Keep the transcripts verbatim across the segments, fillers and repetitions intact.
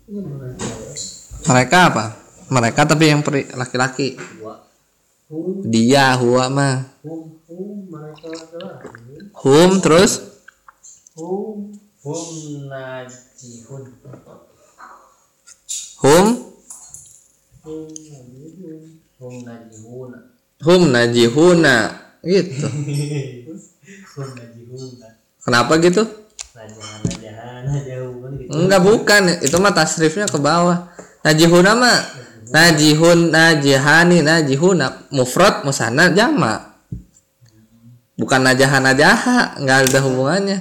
Mereka apa? Mereka tapi yang peri, laki-laki. Dia huwa mah. Hum terus? Hum hum najihun. Hum? Hum najihun. Hum najihuna. Hum najihuna gitu. Hum najihuna. Kenapa gitu? Najahan najahan najahun gitu. Enggak, bukan, itu mah tasrifnya ke bawah. Najihuna mah najihun, najihani, najihuna mufrad musanna jamak. Bukan najahan najaha, enggak ada hubungannya.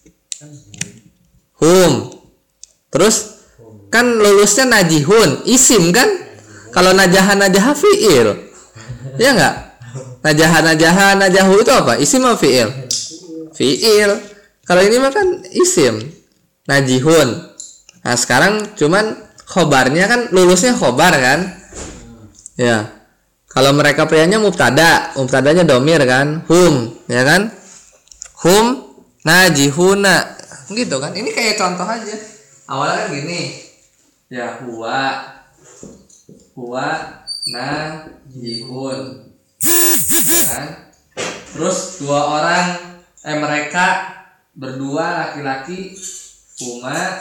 Hum. Terus kan lulusnya najihun, isim kan? Kalau najahan najaha fiil. Ya enggak? Najahan najaha najahu itu apa? Isim atau fiil? Fiil. Kalau ini mah kan isim. Najihun. Nah, sekarang cuman khobarnya kan lulusnya khobar kan? Ya. Kalau mereka prianya mubtada, mubtadanya domir kan? Hum, ya kan? Hum najihuna. Gitu kan? Ini kayak contoh aja. Awalnya kan gini. Ya, huwa huwa najihun. Ya kan? Terus dua orang eh mereka berdua laki-laki huma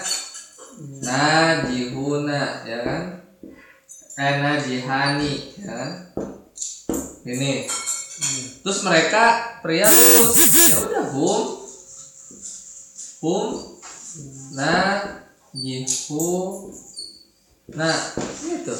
najihuna, ya kan? Eh najihani, ya kan? Ini. Terus mereka pria lulus. Ya udah hum hum najihu. Nah, gitu.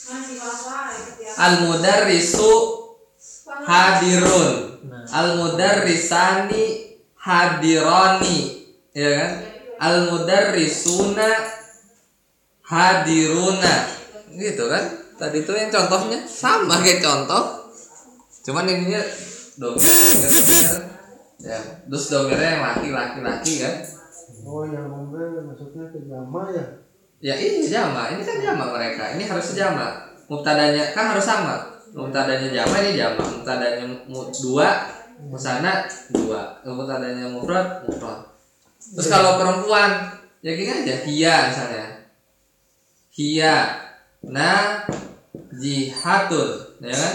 Al-mudarrisu hadirun. Al-mudarrisani hadirani, ya kan? Al-mudarrisuna hadiruna, gitu kan? Tadi itu yang contohnya sama kayak contoh, cuman ininya domir, domir, domir, ya. Terus domirnya yang laki-laki laki kan? Oh, yang domir maksudnya ke jama ya? Ya ini jama, ini kan jama mereka, ini harus jama. Mubtadanya kan harus sama. Mubtadanya jama, ini jama. Mubtadanya dua, musana dua. Mubtadanya mufrad, mufrad. Terus kalau perempuan, ya gini aja, hiya misalnya. Hiya najihatun, ya kan?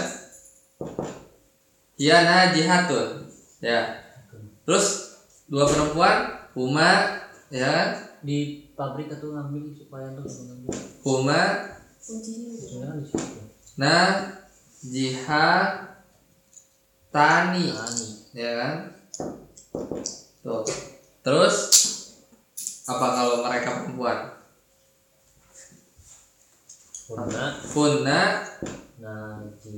Hiya najihatun, ya. Terus dua perempuan, huma, ya kan? Di pabrik atau ngambil supaya tuh ngambil. Huma najihatani, ya kan? Tuh. Terus apa kalau mereka perempuan? Punna Punna naji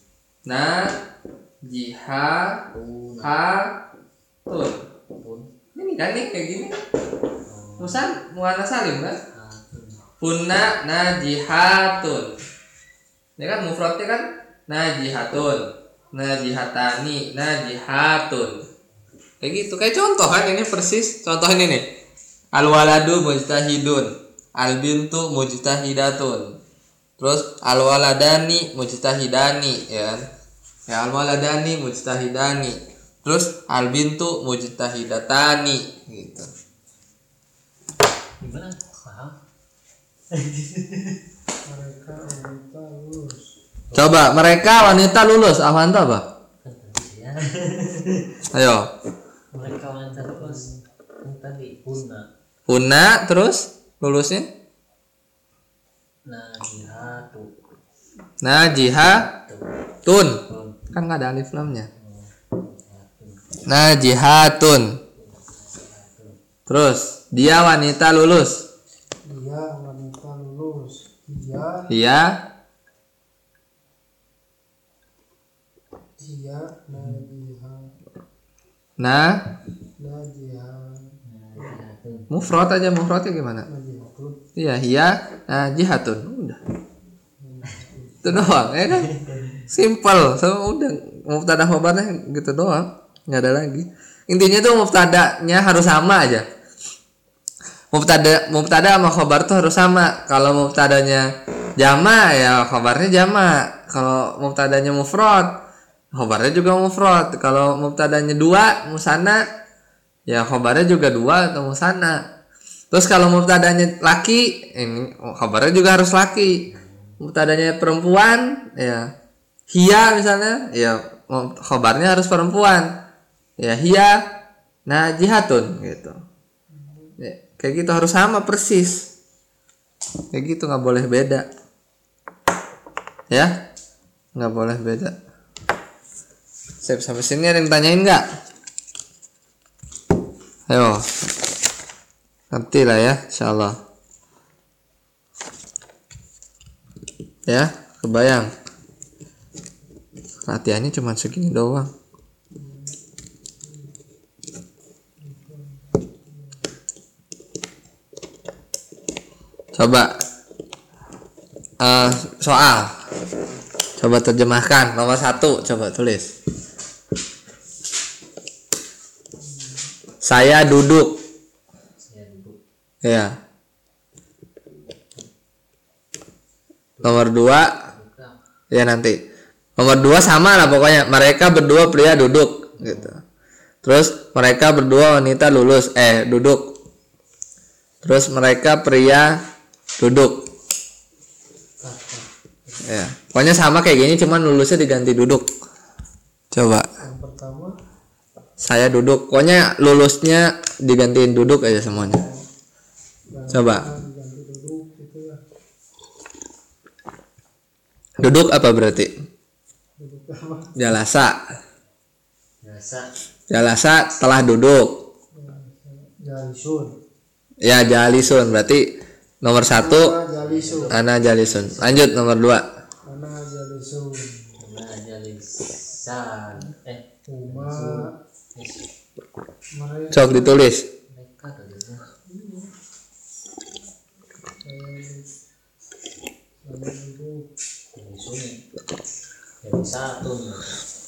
najihatun. Ini kan nih kayak gini. Musan muannas salim kan? Punna najihatun. Ini kan mufradnya kan najihatun, najihatani, najihatun. Kayak gitu, kayak contoh kan ini persis. Contoh ini nih. Al-waladu mujtahidun, al-bintu mujtahidatun. Terus al-waladani mujtahidani, ya kan? Ya al-waladani mujtahidani. Terus al-bintu mujtahidatani gitu. Gimana? Paham? Mereka wanita lulus. Coba mereka wanita lulus, Awan apa? Ayo. Mereka wanita lulus. Yang tadi punna. Punna terus lulusnya? Najihatu. Najihatun. Kan nggak ada alif lamnya. Najihatun. Terus dia wanita lulus. Dia wanita lulus. Dia Dia dia najiha nah najiha mufrad aja, mufradnya gimana? najihatun. Iya, hiya najihatun. Udah. Itu doang, ya kan? Simple. So, udah mubtada khabarnya gitu doang. Enggak ada lagi. Intinya tuh mubtadanya harus sama aja. Mubtada mubtada sama khabar tuh harus sama. Kalau mubtadanya jama ya khabarnya jama. Kalau mubtadanya mufrad, khabarnya juga mufrad. Kalau mubtadanya dua musanna, ya khabarnya juga dua atau musanna. Terus kalau mubtadanya laki, ini khabarnya juga harus laki. Mubtadanya perempuan, ya hiya misalnya, ya khabarnya harus perempuan. Ya hiya najihatun gitu. Ya, kayak gitu harus sama persis. Kayak gitu nggak boleh beda. Ya, nggak boleh beda. Sip, sampai sini ada yang tanyain nggak? Ayo. Nanti lah ya, insyaallah. Ya, kebayang. Latihannya cuma segini doang. Coba uh, soal. Coba terjemahkan nomor satu. Coba tulis. Saya duduk. Ya. Nomor dua, ya nanti. Nomor dua sama lah pokoknya. Mereka berdua pria duduk, gitu. Terus mereka berdua wanita lulus, eh duduk. Terus mereka pria duduk. Ya. Pokoknya sama kayak gini, cuman lulusnya diganti duduk. Coba. Yang pertama. Saya duduk. Pokoknya lulusnya digantiin duduk aja semuanya. Coba. Duduk apa berarti? Jalasa. Jalasa. Jalasa telah duduk. Jalisun. Ya jalisun berarti nomor satu. Jalisun. Ana jalisun. Lanjut nomor dua. Ana jalisun. Ana jalisan. Eh. Uma. Cok ditulis. Mereka tadi. Jalisun. Jalisatun.